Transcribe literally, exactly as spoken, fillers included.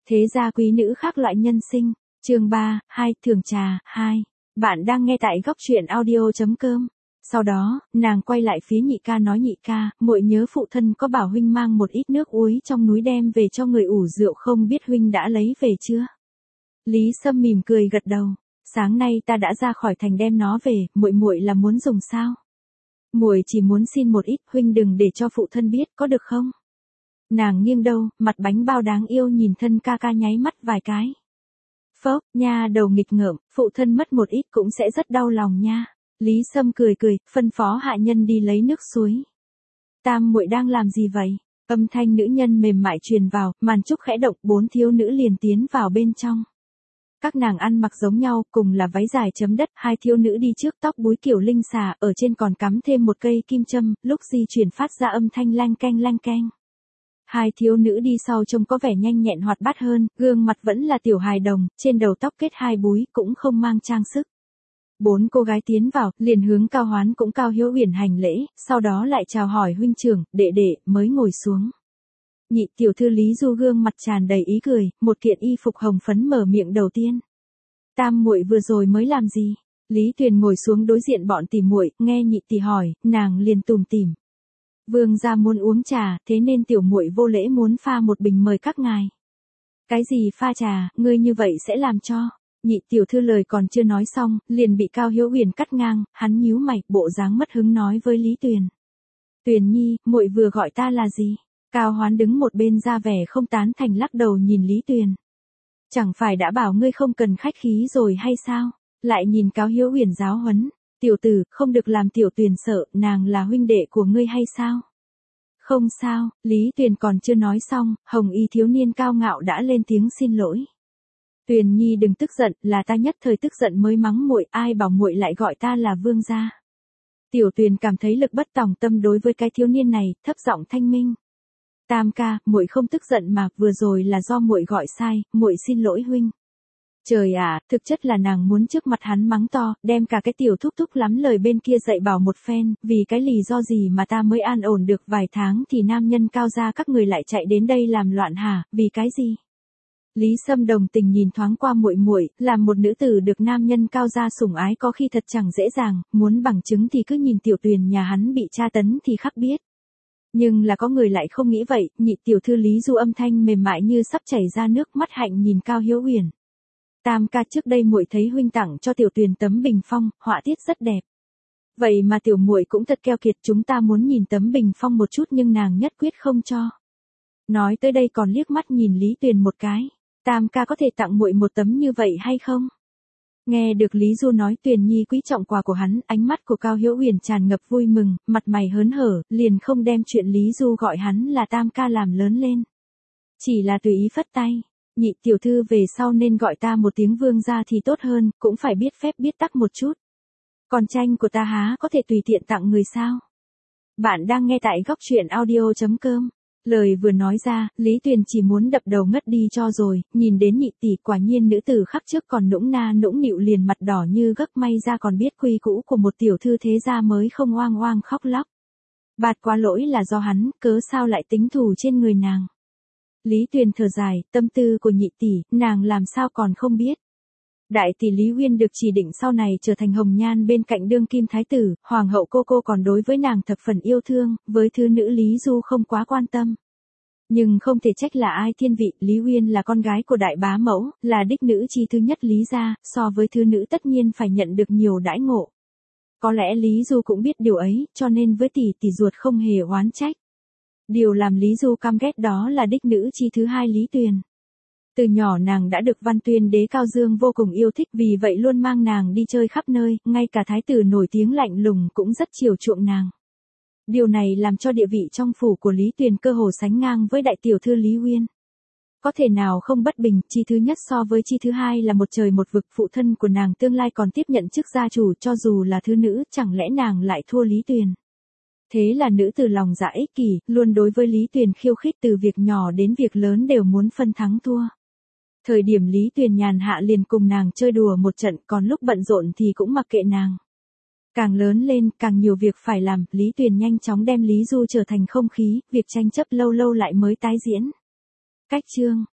Thế gia quý nữ khác loại nhân sinh, chương ba, hai, thưởng trà, hai. Bạn đang nghe tại góc truyện audio chấm com. Sau đó, nàng quay lại phía nhị ca nói nhị ca, muội nhớ phụ thân có bảo huynh mang một ít nước uối trong núi đem về cho người ủ rượu không biết huynh đã lấy về chưa? Lý Sâm mỉm cười gật đầu, sáng nay ta đã ra khỏi thành đem nó về, muội muội là muốn dùng sao? Muội chỉ muốn xin một ít, huynh đừng để cho phụ thân biết, có được không? Nàng nghiêng đầu, mặt bánh bao đáng yêu nhìn thân ca ca nháy mắt vài cái. Phốc, nha đầu nghịch ngợm, phụ thân mất một ít cũng sẽ rất đau lòng nha. Lý Sâm cười cười, phân phó hạ nhân đi lấy nước suối. Tam muội đang làm gì vậy? Âm thanh nữ nhân mềm mại truyền vào, màn trúc khẽ động, bốn thiếu nữ liền tiến vào bên trong. Các nàng ăn mặc giống nhau, cùng là váy dài chấm đất, hai thiếu nữ đi trước tóc búi kiểu linh xà, ở trên còn cắm thêm một cây kim châm, lúc di chuyển phát ra âm thanh lanh keng lanh keng. Hai thiếu nữ đi sau trông có vẻ nhanh nhẹn hoạt bát hơn, gương mặt vẫn là tiểu hài đồng, trên đầu tóc kết hai búi, cũng không mang trang sức. Bốn cô gái tiến vào, liền hướng Cao Hoán cũng Cao Hiếu Uyển hành lễ, sau đó lại chào hỏi huynh trưởng, đệ đệ, mới ngồi xuống. Nhị tiểu thư Lý Du gương mặt tràn đầy ý cười, một kiện y phục hồng phấn mở miệng đầu tiên. Tam muội vừa rồi mới làm gì? Lý Tuyền ngồi xuống đối diện bọn tỷ muội, nghe nhị tỷ hỏi, nàng liền tủm tỉm. Vương gia muốn uống trà, thế nên tiểu muội vô lễ muốn pha một bình mời các ngài. Cái gì pha trà, ngươi như vậy sẽ làm cho? Nhị tiểu thư lời còn chưa nói xong, liền bị Cao Hiếu Uyển cắt ngang, hắn nhíu mày, bộ dáng mất hứng nói với Lý Tuyền. Tuyền nhi, muội vừa gọi ta là gì? Cao Hoán đứng một bên ra vẻ không tán thành lắc đầu nhìn Lý Tuyền. Chẳng phải đã bảo ngươi không cần khách khí rồi hay sao? Lại nhìn Cao Hiếu Uyển giáo huấn. Tiểu tử, không được làm tiểu Tuyền sợ, nàng là huynh đệ của ngươi hay sao? Không sao, Lý Tuyền còn chưa nói xong, hồng y thiếu niên cao ngạo đã lên tiếng xin lỗi. Tuyền nhi đừng tức giận, là ta nhất thời tức giận mới mắng muội, ai bảo muội lại gọi ta là vương gia. Tiểu Tuyền cảm thấy lực bất tòng tâm đối với cái thiếu niên này, thấp giọng thanh minh. Tam ca, muội không tức giận mà, vừa rồi là do muội gọi sai, muội xin lỗi huynh. Trời ạ, thực chất là nàng muốn trước mặt hắn mắng to, đem cả cái tiểu thúc thúc lắm lời bên kia dạy bảo một phen, vì cái lý do gì mà ta mới an ổn được vài tháng thì nam nhân cao gia các người lại chạy đến đây làm loạn hả, vì cái gì? Lý Sâm đồng tình nhìn thoáng qua muội muội, làm một nữ tử được nam nhân cao gia sủng ái có khi thật chẳng dễ dàng, muốn bằng chứng thì cứ nhìn tiểu Tuyền nhà hắn bị tra tấn thì khắc biết. Nhưng là có người lại không nghĩ vậy, nhị tiểu thư Lý Du âm thanh mềm mại như sắp chảy ra nước mắt hạnh nhìn Cao Hiếu Uyển. Tam ca trước đây muội thấy huynh tặng cho tiểu Tuyền tấm bình phong, họa tiết rất đẹp. Vậy mà tiểu muội cũng thật keo kiệt, chúng ta muốn nhìn tấm bình phong một chút nhưng nàng nhất quyết không cho. Nói tới đây còn liếc mắt nhìn Lý Tuyền một cái. Tam ca có thể tặng muội một tấm như vậy hay không? Nghe được Lý Du nói Tuyền nhi quý trọng quà của hắn, ánh mắt của Cao Hiếu Uyển tràn ngập vui mừng, mặt mày hớn hở, liền không đem chuyện Lý Du gọi hắn là tam ca làm lớn lên. Chỉ là tùy ý phất tay, nhị tiểu thư về sau nên gọi ta một tiếng vương gia thì tốt hơn, cũng phải biết phép biết tắc một chút. Còn tranh của ta há có thể tùy tiện tặng người sao? Bạn đang nghe tại góc truyện audio chấm com. Lời vừa nói ra, Lý Tuyền chỉ muốn đập đầu ngất đi cho rồi, nhìn đến nhị tỷ quả nhiên nữ tử khắc trước còn nũng na nũng nịu liền mặt đỏ như gấc, may ra còn biết quy cũ của một tiểu thư thế gia mới không oang oang khóc lóc. Bạt quá lỗi là do hắn, cớ sao lại tính thù trên người nàng. Lý Tuyền thở dài, tâm tư của nhị tỷ, nàng làm sao còn không biết. Đại tỷ Lý Uyên được chỉ định sau này trở thành hồng nhan bên cạnh đương kim thái tử, hoàng hậu cô cô còn đối với nàng thập phần yêu thương, với thứ nữ Lý Du không quá quan tâm. Nhưng không thể trách là ai thiên vị, Lý Uyên là con gái của đại bá mẫu, là đích nữ chi thứ nhất Lý gia, so với thứ nữ tất nhiên phải nhận được nhiều đãi ngộ. Có lẽ Lý Du cũng biết điều ấy, cho nên với tỷ tỷ ruột không hề oán trách. Điều làm Lý Du căm ghét đó là đích nữ chi thứ hai Lý Tuyền. Từ nhỏ nàng đã được Văn Tuyên đế Cao Dương vô cùng yêu thích, vì vậy luôn mang nàng đi chơi khắp nơi, ngay cả thái tử nổi tiếng lạnh lùng cũng rất chiều chuộng nàng. Điều này làm cho địa vị trong phủ của Lý Tuyền cơ hồ sánh ngang với đại tiểu thư Lý Uyên. Có thể nào không bất bình, chi thứ nhất so với chi thứ hai là một trời một vực, phụ thân của nàng tương lai còn tiếp nhận chức gia chủ, cho dù là thứ nữ, chẳng lẽ nàng lại thua Lý Tuyền. Thế là nữ từ lòng dạ ích kỷ, luôn đối với Lý Tuyền khiêu khích, từ việc nhỏ đến việc lớn đều muốn phân thắng thua. Thời điểm Lý Tuyền nhàn hạ liền cùng nàng chơi đùa một trận, còn lúc bận rộn thì cũng mặc kệ nàng. Càng lớn lên, càng nhiều việc phải làm, Lý Tuyền nhanh chóng đem Lý Du trở thành không khí, việc tranh chấp lâu lâu lại mới tái diễn. Cách chương,